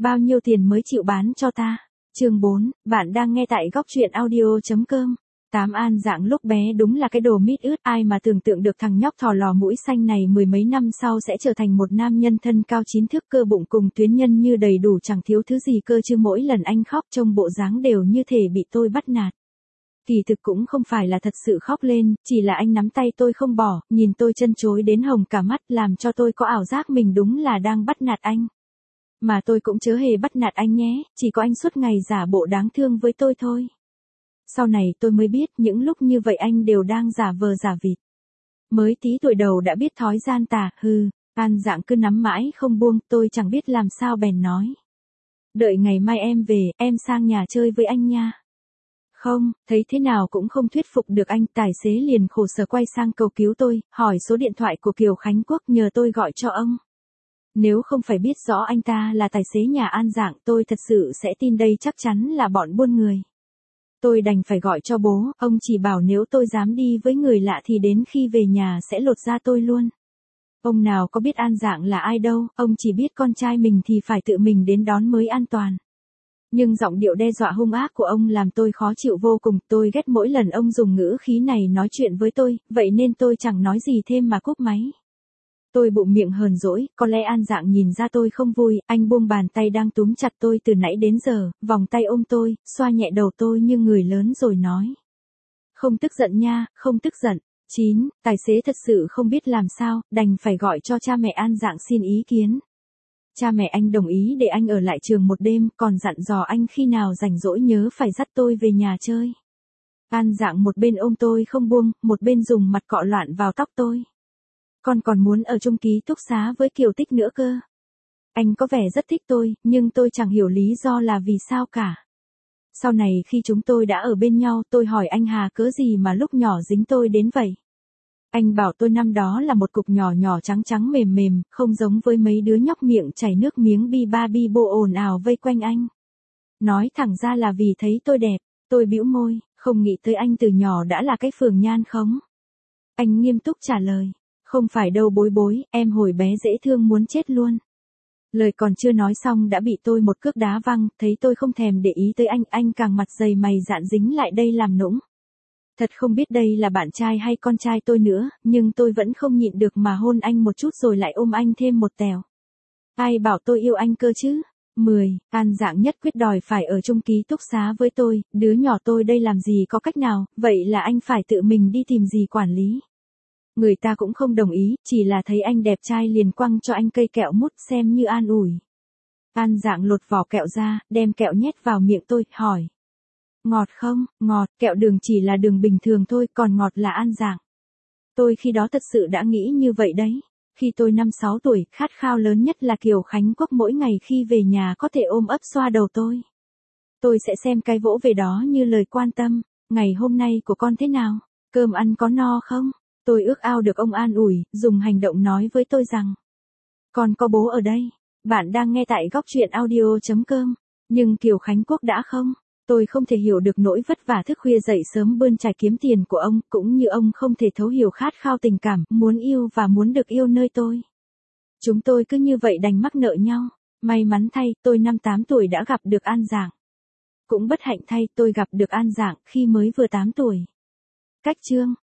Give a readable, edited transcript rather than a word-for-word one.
Bao nhiêu tiền mới chịu bán cho ta? Chương 4, bạn đang nghe tại góc truyện audio.com. Tám An Dạng lúc bé đúng là cái đồ mít ướt, ai mà tưởng tượng được thằng nhóc thò lò mũi xanh này mười mấy năm sau sẽ trở thành một nam nhân thân cao 9 thước, cơ bụng cùng tuyến nhân như đầy đủ, chẳng thiếu thứ gì cơ chứ. Mỗi lần anh khóc trông bộ dáng đều như thể bị tôi bắt nạt. Kỳ thực cũng không phải là thật sự khóc lên, chỉ là anh nắm tay tôi không bỏ, nhìn tôi chân chối đến hồng cả mắt, làm cho tôi có ảo giác mình đúng là đang bắt nạt anh. Mà tôi cũng chớ hề bắt nạt anh nhé, chỉ có anh suốt ngày giả bộ đáng thương với tôi thôi. Sau này tôi mới biết những lúc như vậy anh đều đang giả vờ giả vịt. Mới tí tuổi đầu đã biết thói gian tà, An Dạng cứ nắm mãi không buông, tôi chẳng biết làm sao bèn nói. Đợi ngày mai em về, em sang nhà chơi với anh nha. Không, thấy thế nào cũng không thuyết phục được anh, tài xế liền khổ sở quay sang cầu cứu tôi, hỏi số điện thoại của Kiều Khánh Quốc nhờ tôi gọi cho ông. Nếu không phải biết rõ anh ta là tài xế nhà An Dạng, tôi thật sự sẽ tin đây chắc chắn là bọn buôn người. Tôi đành phải gọi cho bố, ông chỉ bảo nếu tôi dám đi với người lạ thì đến khi về nhà sẽ lột da tôi luôn. Ông nào có biết An Dạng là ai đâu, ông chỉ biết con trai mình thì phải tự mình đến đón mới an toàn. Nhưng giọng điệu đe dọa hung ác của ông làm tôi khó chịu vô cùng, tôi ghét mỗi lần ông dùng ngữ khí này nói chuyện với tôi, vậy nên tôi chẳng nói gì thêm mà cúp máy. Tôi bụng miệng hờn dỗi, có lẽ An Dạng nhìn ra tôi không vui, anh buông bàn tay đang túm chặt tôi từ nãy đến giờ, vòng tay ôm tôi, xoa nhẹ đầu tôi như người lớn rồi nói. Không tức giận nha, không tức giận. 9. Tài xế thật sự không biết làm sao, đành phải gọi cho cha mẹ An Dạng xin ý kiến. Cha mẹ anh đồng ý để anh ở lại trường một đêm, còn dặn dò anh khi nào rảnh rỗi nhớ phải dắt tôi về nhà chơi. An Dạng một bên ôm tôi không buông, một bên dùng mặt cọ loạn vào tóc tôi. Con còn muốn ở chung ký túc xá với Kiều Tích nữa cơ. Anh có vẻ rất thích tôi, nhưng tôi chẳng hiểu lý do là vì sao cả. Sau này khi chúng tôi đã ở bên nhau, tôi hỏi anh Hà cớ gì mà lúc nhỏ dính tôi đến vậy. Anh bảo tôi năm đó là một cục nhỏ nhỏ trắng trắng mềm mềm, không giống với mấy đứa nhóc miệng chảy nước miếng bi ba bi bô ồn ào vây quanh anh. Nói thẳng ra là vì thấy tôi đẹp, tôi bĩu môi, không nghĩ tới anh từ nhỏ đã là cái phường nhan khống. Anh nghiêm túc trả lời. Không phải đâu bối bối, em hồi bé dễ thương muốn chết luôn. Lời còn chưa nói xong đã bị tôi một cước đá văng, thấy tôi không thèm để ý tới anh càng mặt dày mày dạn dính lại đây làm nũng. Thật không biết đây là bạn trai hay con trai tôi nữa, nhưng tôi vẫn không nhịn được mà hôn anh một chút rồi lại ôm anh thêm một tèo. Ai bảo tôi yêu anh cơ chứ? 10. An Dạng nhất quyết đòi phải ở chung ký túc xá với tôi, đứa nhỏ tôi đây làm gì có cách nào, vậy là anh phải tự mình đi tìm gì quản lý. Người ta cũng không đồng ý, chỉ là thấy anh đẹp trai liền quăng cho anh cây kẹo mút xem như an ủi. An Dạng lột vỏ kẹo ra, đem kẹo nhét vào miệng tôi, hỏi. Ngọt không? Ngọt, kẹo đường chỉ là đường bình thường thôi, còn ngọt là An Dạng. Tôi khi đó thật sự đã nghĩ như vậy đấy. Khi tôi 5-6 tuổi, khát khao lớn nhất là Kiều Khánh Quốc mỗi ngày khi về nhà có thể ôm ấp xoa đầu tôi. Tôi sẽ xem cái vỗ về đó như lời quan tâm. Ngày hôm nay của con thế nào? Cơm ăn có no không? Tôi ước ao được ông an ủi, dùng hành động nói với tôi rằng. Con có bố ở đây. Bạn đang nghe tại góc truyện audio.com. Nhưng Kiều Khánh Quốc đã không. Tôi không thể hiểu được nỗi vất vả thức khuya dậy sớm bươn trải kiếm tiền của ông, cũng như ông không thể thấu hiểu khát khao tình cảm, muốn yêu và muốn được yêu nơi tôi. Chúng tôi cứ như vậy đành mắc nợ nhau. May mắn thay, tôi 5-8 tuổi đã gặp được An Dạng. Cũng bất hạnh thay, tôi gặp được An Dạng khi mới vừa 8 tuổi. Cách chương.